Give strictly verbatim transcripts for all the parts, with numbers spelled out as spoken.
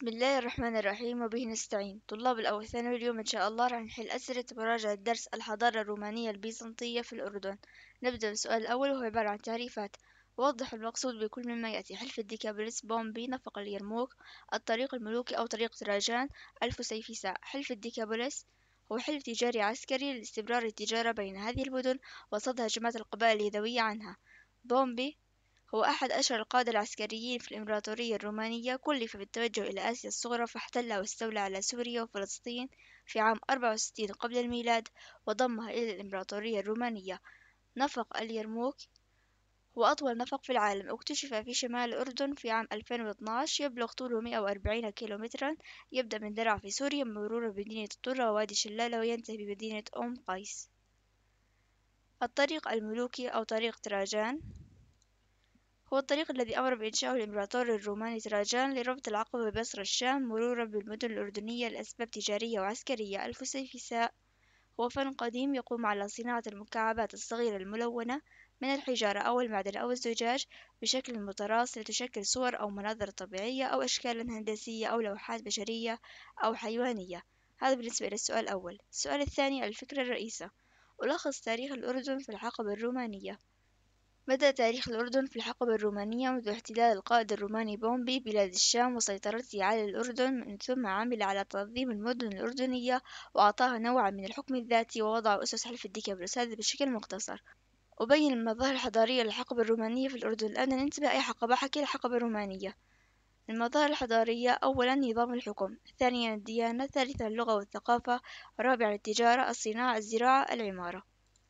بسم الله الرحمن الرحيم وبه نستعين طلاب الأول ثانوي. اليوم إن شاء الله راح نحل أسئلة مراجعة درس الحضارة الرومانية البيزنطية في الأردن. نبدأ بالسؤال الأول وهو عبارة عن تعريفات. وضح المقصود بكل مما يأتي: حلف الديكابوليس، بومبي، نفق اليرموك، الطريق الملوكي أو طريق تراجان، الفسيفساء. حلف الديكابوليس هو حلف تجاري عسكري لاستمرار التجارة بين هذه المدن وصدها جماعة القبائل اليدوية عنها. بومبي هو أحد أشهر القادة العسكريين في الإمبراطورية الرومانية، كلف بالتوجه إلى آسيا الصغرى فاحتل واستولى على سوريا وفلسطين في عام أربعة وستين قبل الميلاد وضمها إلى الإمبراطورية الرومانية. نفق اليرموك هو أطول نفق في العالم، اكتشف في شمال الأردن في عام ألفين واثناشر، يبلغ طوله مئة وأربعين كيلومترا، يبدأ من درعا في سوريا مرورا بمدينة الطرة ووادي شلالة وينتهي بمدينة أم قيس. الطريق الملوكي أو طريق تراجان هو الطريق الذي أمر بإنشاؤه الإمبراطور الروماني تراجان لربط العقبة ببصرة الشام مرورا بالمدن الأردنية لأسباب تجارية وعسكرية. الفسيفساء هو فن قديم يقوم على صناعة المكعبات الصغيرة الملونة من الحجارة أو المعدن أو الزجاج بشكل متراص لتشكل صور أو مناظر طبيعية أو أشكالا هندسية أو لوحات بشرية أو حيوانية. هذا بالنسبة إلى السؤال الأول. السؤال الثاني: الفكرة الرئيسة. ألخص تاريخ الأردن في الحقبة الرومانية. بدأ تاريخ الأردن في الحقبة الرومانية منذ احتلال القائد الروماني بومبي بلاد الشام وسيطرته على الأردن، من ثم عمل على تنظيم المدن الأردنية وأعطاها نوعا من الحكم الذاتي ووضع أسس حلف الديكابروس. هذا بشكل مختصر. أبين المظاهر الحضارية للحقبة الرومانية في الأردن. الآن ننتبه أي حقبة حكي الحقبة الرومانية. المظاهر الحضارية: أولا نظام الحكم، ثانيا الديانة، ثالثا اللغة والثقافة، رابعا التجارة، الصناعة، الزراعة، العمارة.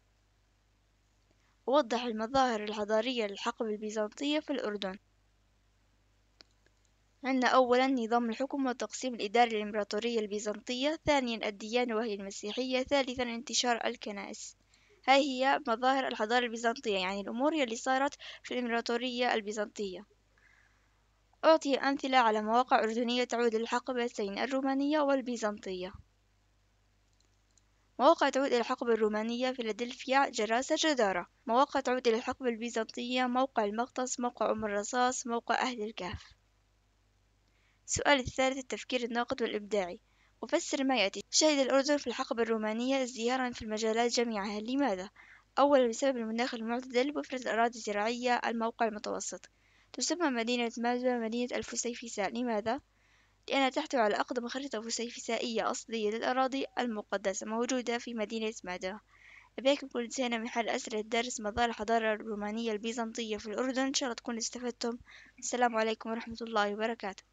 وضح المظاهر الحضارية للحقبة البيزنطية في الأردن. عندنا أولا نظام الحكم والتقسيم الإداري للإمبراطورية البيزنطية، ثانيا الديانة وهي المسيحية، ثالثا انتشار الكنائس. هاي هي مظاهر الحضارة البيزنطية، يعني الأمور اللي صارت في الإمبراطورية البيزنطية. أعطي أمثلة على مواقع أردنية تعود للحقبتين الرومانية والبيزنطية. مواقع تعود إلى الحقبة الرومانية: فيلادلفيا، جراسة، جدارة. مواقع تعود إلى الحقبة البيزنطية: موقع المقطس، موقع أم الرصاص، موقع أهل الكهف. السؤال الثالث: التفكير الناقد والإبداعي. أفسر ما يأتي. شهد الأردن في الحقبة الرومانية ازدهارا في المجالات جميعها. لماذا؟ أولا بسبب المناخ المعتدل، وفرة الأراضي الزراعية، الموقع المتوسط. تسمى مدينة مادوى مدينة الفسيفساء. لماذا؟ لأنها تحتوي على أقدم خريطة فسيفسائية أصلية للأراضي المقدسة موجودة في مدينة مادوى. بهيك بكون انتهينا من حل أسئلة درس مظاهر الحضارة الرومانية البيزنطية في الأردن. إن شاء الله تكونوا استفدتم. السلام عليكم ورحمة الله وبركاته.